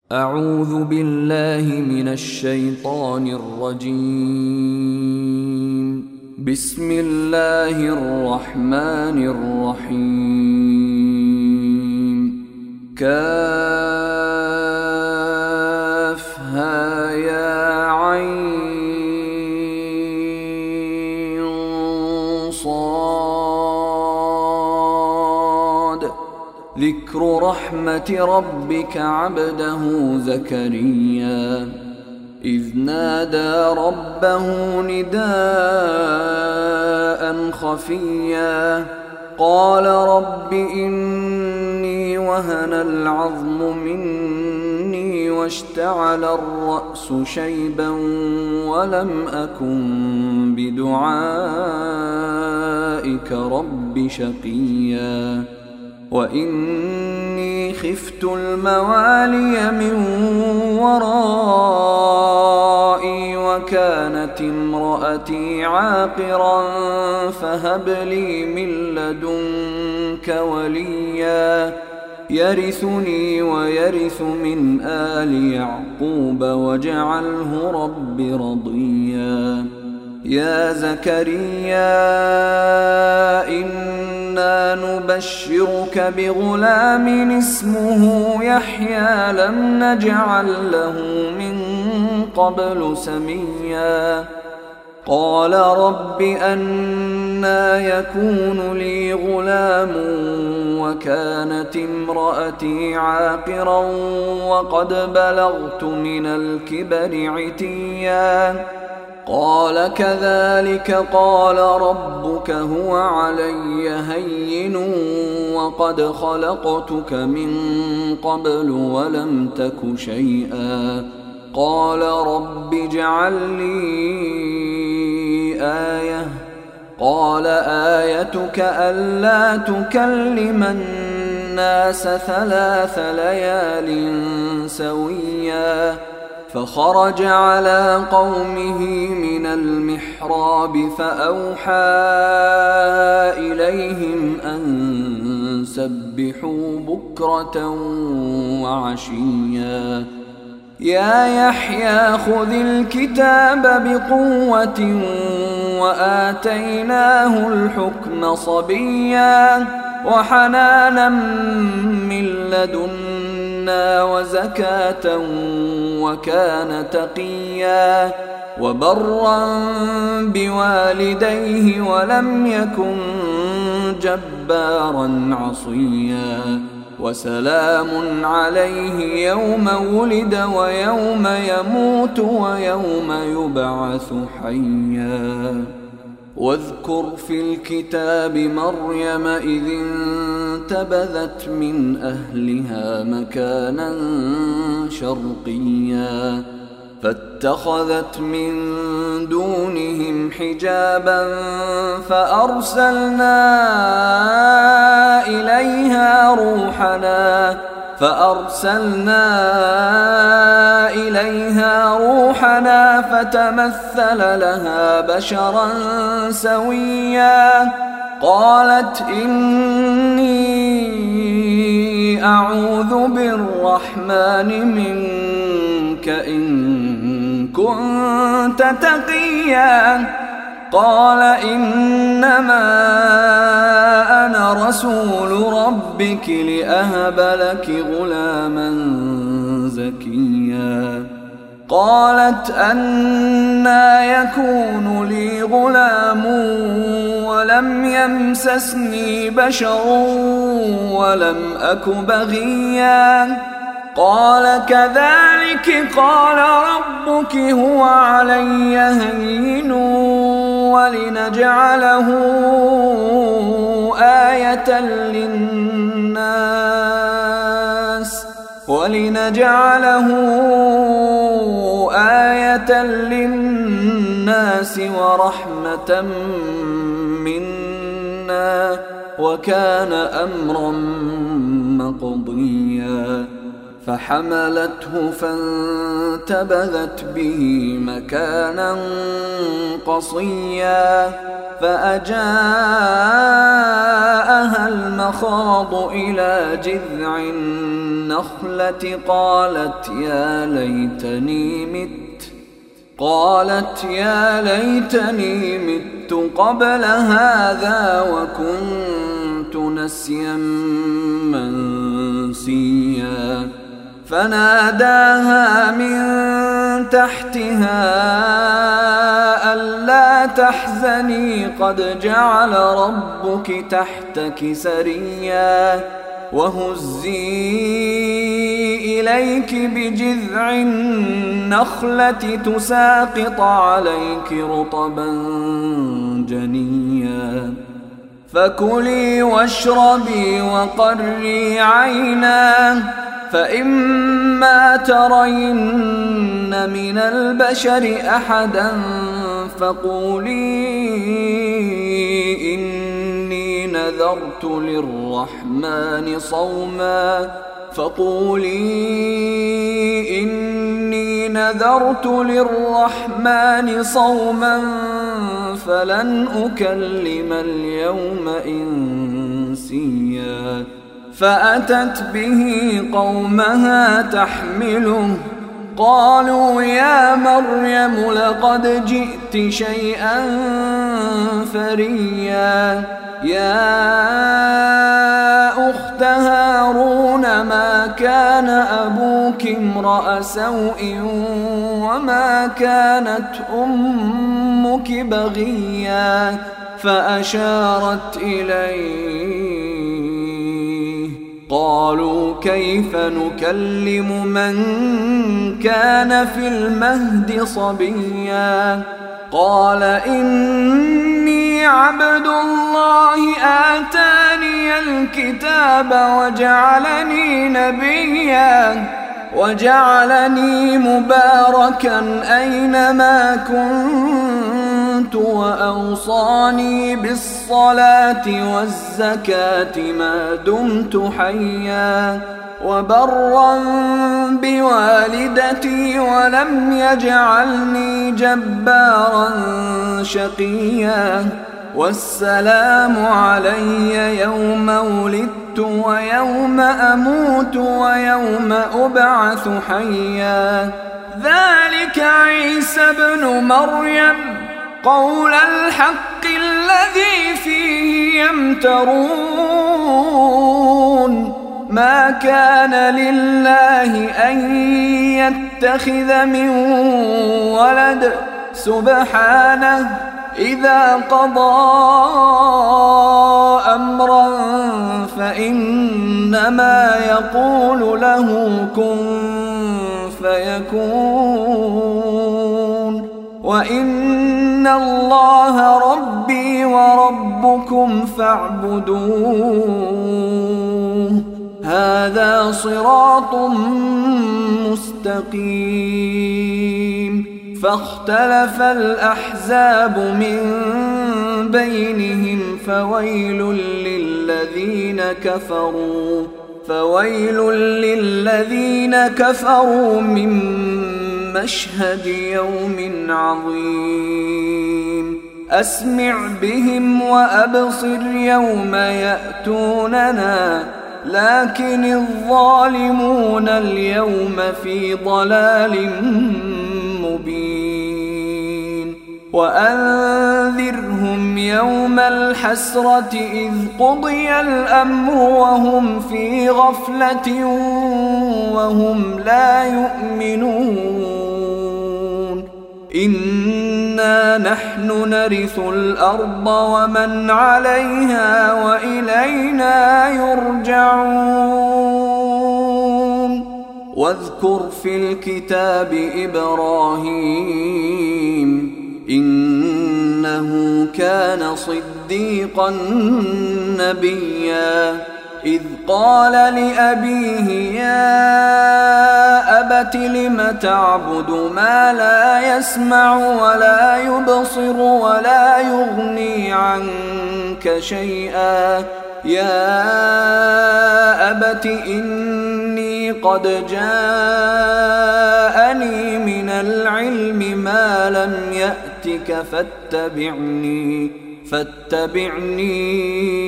أعوذ بالله من الشيطان الرجيم. بسم الله الرحمن الرحيم. كافها يا عين صاد. ذكر رحمة ربك عبده زكريا إذ نادى ربه نداء خفيا قال رب إني وهن العظم مني واشتعل الرأس شيبا ولم أكن بدعائك رب شقيا وإني خفت الموالي من ورائي وكانت امرأتي عاقرا فهب لي من لدنك وليا يرثني ويرث من آل يعقوب واجعله رب رضيا. يا زكريا إنا نبشرك بغلام اسمه يحيى لم نجعل له من قبل سميا قال رب أنى يكون لي غلام وكانت امرأتي عاقرا وقد بلغت من الكبر عتيا قال كذلك قال ربك هو علي هين وقد خلقتك من قبل ولم تك شيئا قال رب اجعل لي آية قال آيتك ألا تكلم الناس 3 ليال سويا فخرج على قومه من المحراب فأوحى إليهم أن سبحوا بكرة وعشيا يا يحيى خذ الكتاب بقوة وآتيناه الحكم صبيا وحنانا من لدنا وزكاة وكان تقيا وبرا بوالديه ولم يكن جبارا عصيا وسلام عليه يوم ولد ويوم يموت ويوم يبعث حيا. واذكر في الكتاب مريم إذ انتبذت من أهلها مكانا شرقيا فاتخذت من دونهم حجابا فأرسلنا إليها روحنا فتمثل لها بشرا سويا قالت إني أعوذ بالرحمن منك إن كنت تقيا قال إنما أنا رسول ربك لأهب لك غلاما زكيا قالت أنى يكون لي غلام ولم يمسسني بشر ولم أك بغيا قال كذلك قال ربك هو علي هين ولنجعله آية للناس ورحمة منا وكان أمرا مقضيا فحملته فانتبذت به مكانا قصيا فأجاءها المخاض إلى جذع النخلة قالت يا ليتني مت قبل هذا وكنت نسيا منسيا فناداها من تحتها ألا تحزني قد جعل ربك تحتك سريا وهزي إليك بجذع النخلة تساقط عليك رطبا جنيا فكلي واشربي وقري عينا فإما ترين من البشر أحدا فقولي إني نذرت للرحمن صوما فلن أكلم اليوم إنسيا فأتت به قومها تحمله قالوا يا مريم لقد جئت شيئا فريا يا أخت هارون ما كان أبوك امرأ سوء وما كانت أمك بغيا فأشارت إليه قالوا كيف نكلم من كان في المهد صبيا قال إني عبد الله آتاني الكتاب وجعلني نبيا وجعلني مباركا أينما كنت وأوصاني بالصلاة والزكاة ما دمت حيا وبرا بوالدتي ولم يجعلني جبارا شقيا والسلام علي يوم ولدت ويوم أموت ويوم أبعث حيا ذلك عيسى ابن مريم قول الحق الذي فيه يمترون ما كان لله أن يتخذ من ولد سبحانه إذا قضى أمرا فإنما يقول له كن فيكون وإن الله ربي وربكم فاعبدوه هذا صراط مستقيم فاختلف الأحزاب من بينهم فويل للذين كفروا من مشهد يوم عظيم أسمع بهم وأبصر يوم يأتوننا لكن الظالمون اليوم في ضلال مبين وأنذرهم يوم الحسرة إذ قضي الأمر وهم في غفلة وهم لا يؤمنون إنا نحن نرث الأرض ومن عليها وإلينا يرجعون واذكر في الكتاب إبراهيم إنه كان صديقا نبيا إذ قال لأبيه يا أبت لم تعبد ما لا يسمع ولا يبصر ولا يغني عنك شيئا يا أبت إني قد جاءني من العلم ما لم يأتك فاتبعني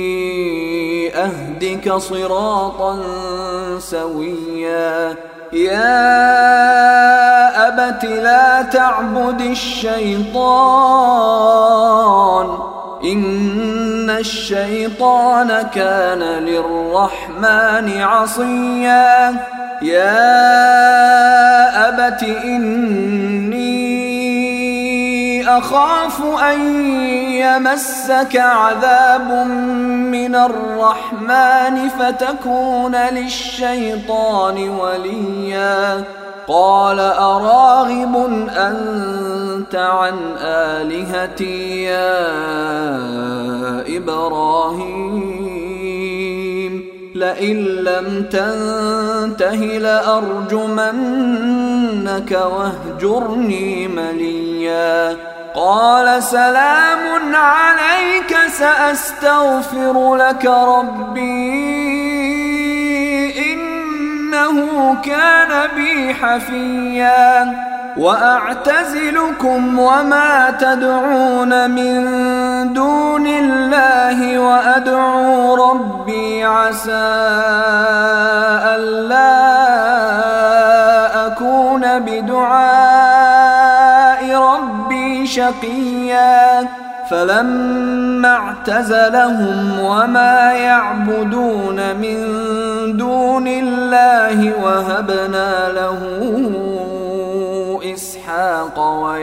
أهدك صراطا سويا يا أبت لا تعبد الشيطان إن الشيطان كان للرحمن عصيا يا أبت إني أخاف أن يمسك عذاب من الرحمن فتكون للشيطان وليا قال أراغب أنت عن آلهتي يا إبراهيم لئن لم تنته لأرجمنك واهجرني مليا قال سلام عليك سأستغفر لك ربي إنه كان بي حفيا وأعتزلكم وما تدعون من دون الله وأدعو ربي عسى ألا أكون بدعاء ربي شقيا فلما اعتزلهم وما يعبدون من دون الله وهبنا له إسحاق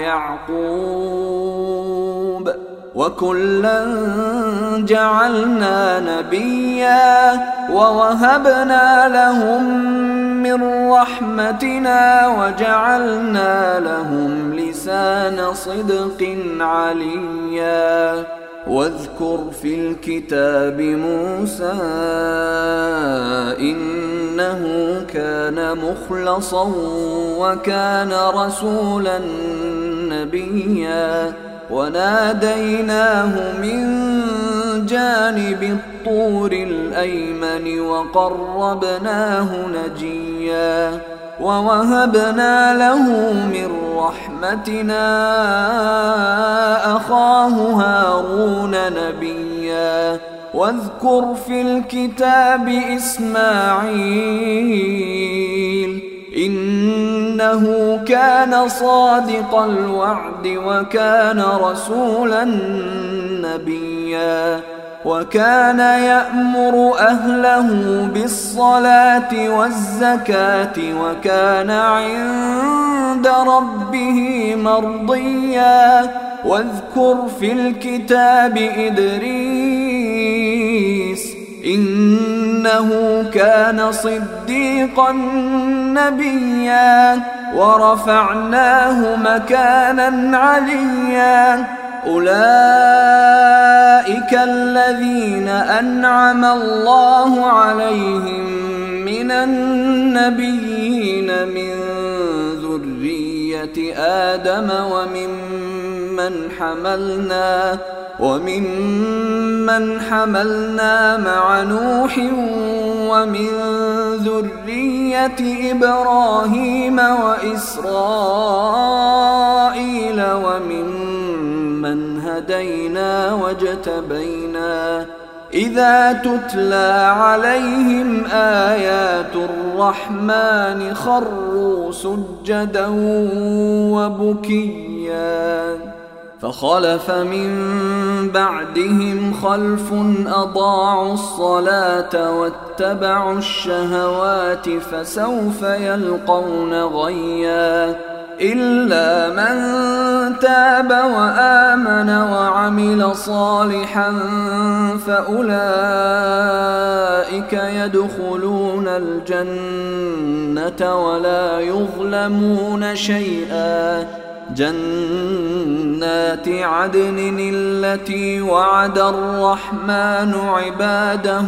ويعقوب وكلا جعلنا نبيا ووهبنا لهم من رحمتنا وجعلنا لهم لسان صدق عليا واذكر في الكتاب موسى إنه كان مخلصا وكان رسولا نبيا وناديناه من جانب الطور الأيمن وقربناه نجيا ووهبنا له من رحمتنا أخاه هارون نبيا واذكر في الكتاب إسماعيل إنه كان صادق الوعد وكان رسولا نبيا وكان يأمر أهله بالصلاة والزكاة وكان عند ربه مرضيا واذكر في الكتاب إدريس إنه كان صديقا نبيا ورفعناه مكانا عليا أولئك الذين أنعم الله عليهم من النبيين من ذرية آدم وممن حملنا مع نوح ومن ذرية إبراهيم وإسرائيل وممن هدينا واجتبينا إذا تتلى عليهم آيات الرحمن خروا سجدا وبكيا فخلف من بعدهم خلف أضاعوا الصلاة واتبعوا الشهوات فسوف يلقون غيا إلا من تاب وآمن وعمل صالحا فأولئك يدخلون الجنة ولا يظلمون شيئا جنات عدن التي وعد الرحمن عباده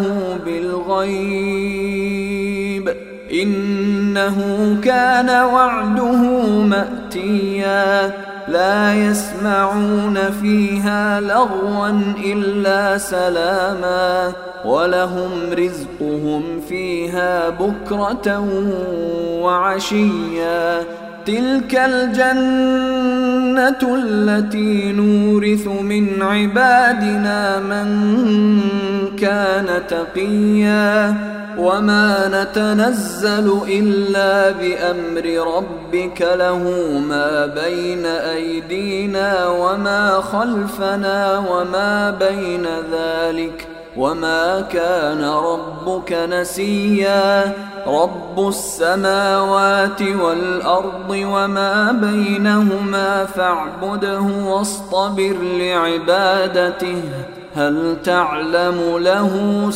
بالغيب إنه كان وعده مأتيا لا يسمعون فيها لغوا إلا سلاما ولهم رزقهم فيها بكرة وعشيا تلك الجنة التي نورث من عبادنا من كان تقيا وما نتنزل إلا بأمر ربك له ما بين أيدينا وما خلفنا وما بين ذلك وما كان ربك نسيا رب السماوات والأرض وما بينهما فاعبده واصطبر لعبادته هل تعلم له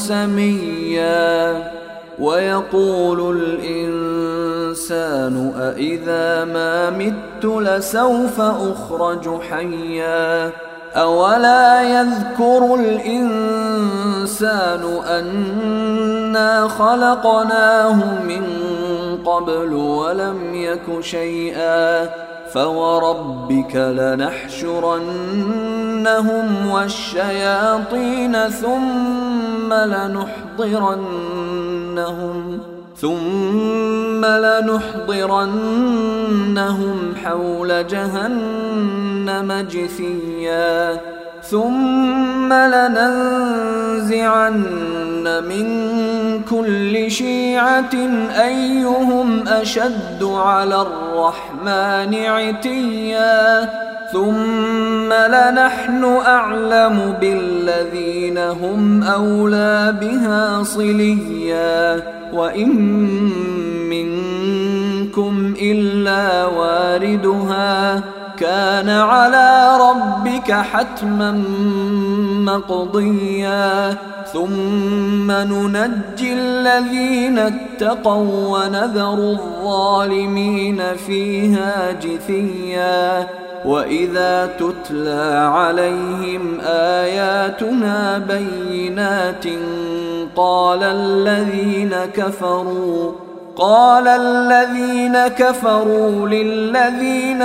سميا ويقول الإنسان أإذا ما مت لسوف أخرج حيا أولا يذكر الإنسان أنا خلقناه من قبل ولم يك شيئا فوربك لنحشرنهم والشياطين ثم لنحضرنهم حول جهنم جثيا ثم لننزعن من كل شيعة أيهم أشد على الرحمن عتيا ثم لنحن أعلم بالذين هم أولى بها صليا وإن منكم إلا واردها كان على ربك حتما مقضيا ثم ننجي الذين اتقوا ونذر الظالمين فيها جثيا وإذا تتلى عليهم آياتنا بينات قال الذين كفروا للذين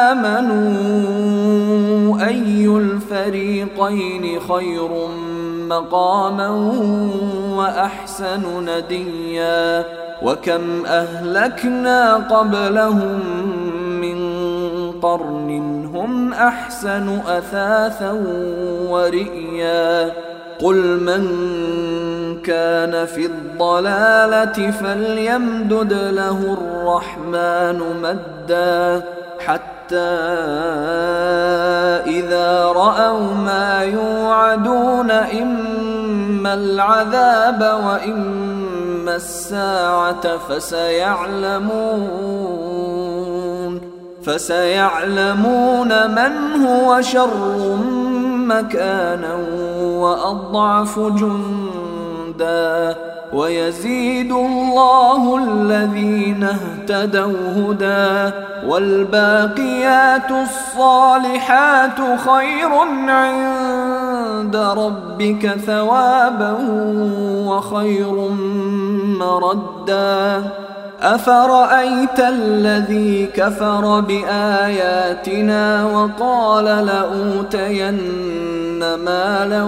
آمنوا أي الفريقين خير مقاما وأحسن نديا وكم أهلكنا قبلهم من قرن هم أحسن أثاثا ورئيا قل من كان في الضلالة فليمدد له الرحمن مدا حتى إذا رأوا ما يوعدون إما العذاب وإما الساعة فسيعلمون من هو شر مكانا وأضعف جندا ويزيد الله الذين اهتدوا هدى والباقيات الصالحات خير عند ربك ثوابا وخير مردا أفرأيت الذي كفر بآياتنا وقال لأوتين مالا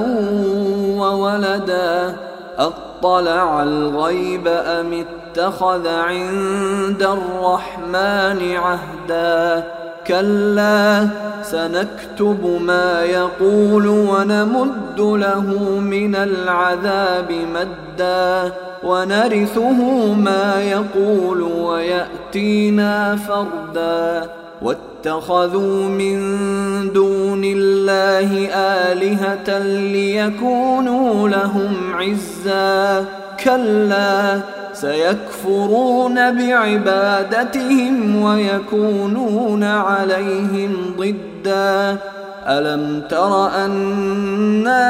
وولدا أطلع الغيب أم اتخذ عند الرحمن عهدا كلا سنكتب ما يقول ونمد له من العذاب مدا ونرثه ما يقول ويأتينا فردا واتخذوا من دون الله آلهة ليكونوا لهم عزا كلا سيكفرون بعبادتهم ويكونون عليهم ضدا ألم تر أنا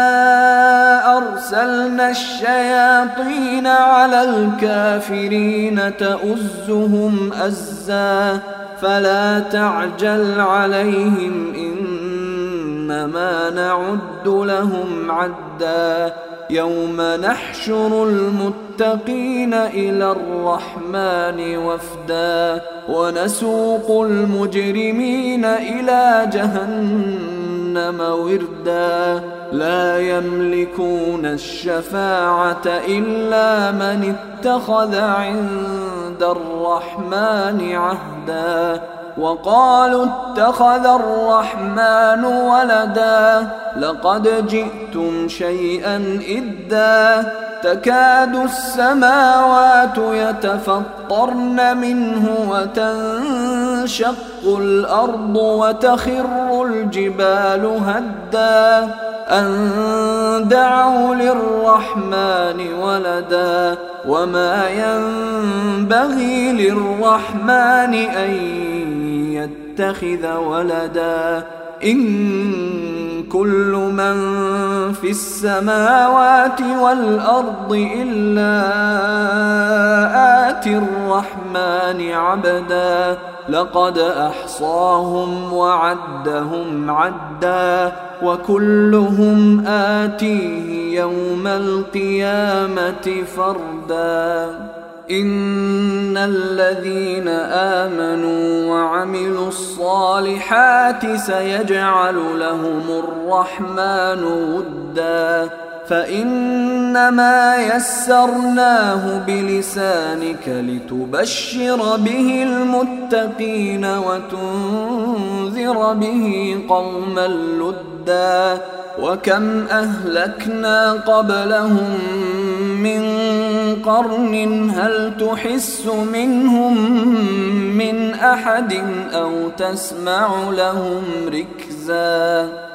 أرسلنا الشياطين على الكافرين تؤزهم أزا فلا تعجل عليهم إنما نعد لهم عدا يوم نحشر المتقين إلى الرحمن وفدا ونسوق المجرمين إلى جهنم وردا لا يملكون الشفاعة إلا من اتخذ عند الرحمن عهدا وقالوا اتخذ الرحمن ولدا لقد جئتم شيئا إدا تكاد السماوات يتفطرن منه وتنشق الأرض وتخر الجبال هدا أن دعوا للرحمن ولدا وما ينبغي للرحمن أن يتخذ ولدا إن كل من في السماوات والأرض إلا آتي الرحمن عبدا لقد أحصاهم وعدهم عدا وكلهم آتيه يوم القيامة فردا إن الذين آمنوا وعملوا الصالحات سيجعل لهم الرحمن ودا فإنما يسرناه بلسانك لتبشر به المتقين وتنذر به قوما لدا وكم أهلكنا قبلهم من قرن هل تحس منهم من أحد أو تسمع لهم ركزا